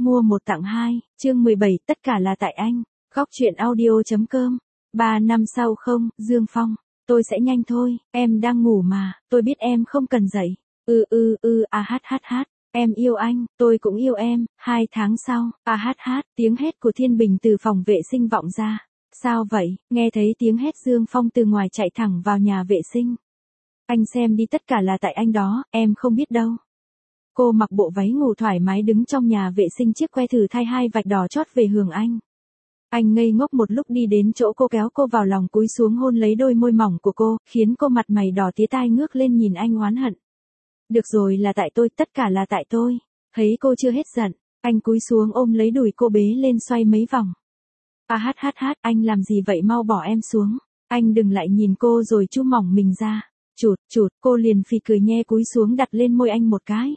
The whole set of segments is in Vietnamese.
Mua một tặng hai, chương 17, tất cả là tại anh. Góc truyện audio.com. 3 năm sau không, Dương Phong. Tôi sẽ nhanh thôi, em đang ngủ mà, tôi biết em không cần dậy. Em yêu anh, tôi cũng yêu em. 2 tháng sau, tiếng hét của Thiên Bình từ phòng vệ sinh vọng ra. Sao vậy? Nghe thấy tiếng hét Dương Phong từ ngoài chạy thẳng vào nhà vệ sinh. Anh xem đi, tất cả là tại anh đó, em không biết đâu. Cô mặc bộ váy ngủ thoải mái đứng trong nhà vệ sinh, chiếc que thử thai 2 vạch đỏ chót về hướng anh. Anh ngây ngốc một lúc, đi đến chỗ cô kéo cô vào lòng, cúi xuống hôn lấy đôi môi mỏng của cô, khiến cô mặt mày đỏ tía tai ngước lên nhìn anh oán hận. Được rồi, là tại tôi, tất cả là tại tôi. Thấy cô chưa hết giận, anh cúi xuống ôm lấy đùi cô bế lên xoay mấy vòng. Anh làm gì vậy, mau bỏ em xuống. Anh đừng lại nhìn cô rồi chu mỏng mình ra. Chụt, cô liền phì cười nhe cúi xuống đặt lên môi anh một cái.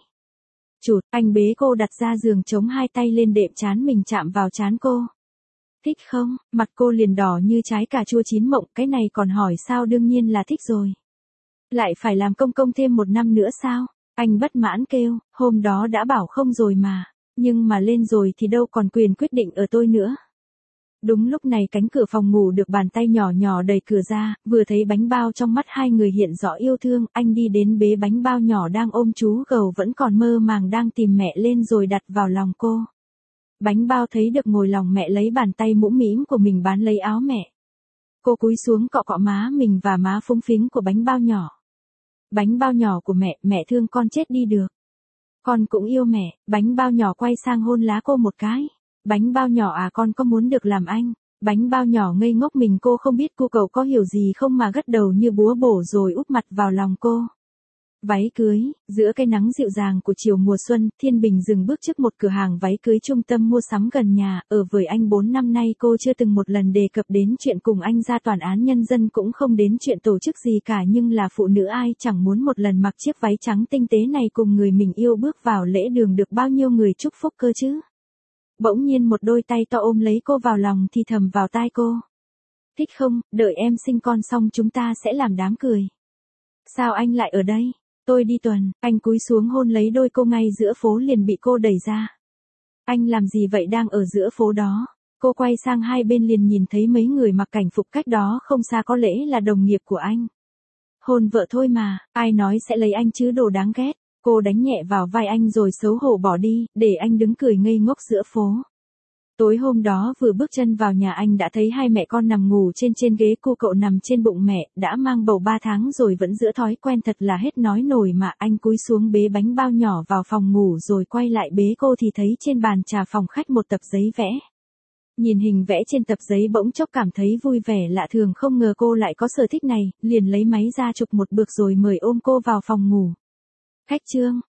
Anh bế cô đặt ra giường, chống hai tay lên đệm trán mình chạm vào trán cô. Thích không? Mặt cô liền đỏ như trái cà chua chín mộng, cái này còn hỏi sao, đương nhiên là thích rồi. Lại phải làm công thêm 1 năm nữa sao? Anh bất mãn kêu, hôm đó đã bảo không rồi mà. Nhưng mà lên rồi thì đâu còn quyền quyết định ở tôi nữa. Đúng lúc này cánh cửa phòng ngủ được bàn tay nhỏ nhỏ đẩy cửa ra, vừa thấy bánh bao trong mắt hai người hiện rõ yêu thương, anh đi đến bế bánh bao nhỏ đang ôm chú gầu vẫn còn mơ màng đang tìm mẹ lên rồi đặt vào lòng cô. Bánh bao thấy được ngồi lòng mẹ, lấy bàn tay mũm mĩm của mình bám lấy áo mẹ. Cô cúi xuống cọ cọ má mình và má phúng phính của bánh bao nhỏ. Bánh bao nhỏ của mẹ thương con chết đi được. Con cũng yêu mẹ. Bánh bao nhỏ quay sang hôn lá cô một cái. Bánh bao nhỏ à, con có muốn được làm anh? Bánh bao nhỏ ngây ngốc, mình cô không biết cu cậu có hiểu gì không mà gật đầu như búa bổ rồi úp mặt vào lòng cô. Váy cưới, giữa cái nắng dịu dàng của chiều mùa xuân, Thiên Bình dừng bước trước một cửa hàng váy cưới trung tâm mua sắm gần nhà. Ở với anh 4 năm nay cô chưa từng một lần đề cập đến chuyện cùng anh ra tòa án nhân dân, cũng không đến chuyện tổ chức gì cả, nhưng là phụ nữ ai chẳng muốn một lần mặc chiếc váy trắng tinh tế này cùng người mình yêu bước vào lễ đường, được bao nhiêu người chúc phúc cơ chứ. Bỗng nhiên một đôi tay to ôm lấy cô vào lòng, thì thầm vào tai cô. Thích không, đợi em sinh con xong chúng ta sẽ làm đám cười. Sao anh lại ở đây? Tôi đi tuần. Anh cúi xuống hôn lấy đôi cô ngay giữa phố, liền bị cô đẩy ra. Anh làm gì vậy, đang ở giữa phố đó? Cô quay sang hai bên liền nhìn thấy mấy người mặc cảnh phục cách đó không xa, có lẽ là đồng nghiệp của anh. Hôn vợ thôi mà, ai nói sẽ lấy anh chứ, đồ đáng ghét. Cô đánh nhẹ vào vai anh rồi xấu hổ bỏ đi, để anh đứng cười ngây ngốc giữa phố. Tối hôm đó vừa bước chân vào nhà, anh đã thấy hai mẹ con nằm ngủ trên ghế, cu cậu nằm trên bụng mẹ, đã mang bầu 3 tháng rồi vẫn giữ thói quen thật là hết nói nổi mà. Anh cúi xuống bế bánh bao nhỏ vào phòng ngủ rồi quay lại bế cô thì thấy trên bàn trà phòng khách một tập giấy vẽ. Nhìn hình vẽ trên tập giấy bỗng chốc cảm thấy vui vẻ lạ thường, không ngờ cô lại có sở thích này, liền lấy máy ra chụp một bức rồi mời ôm cô vào phòng ngủ. Khách Trương,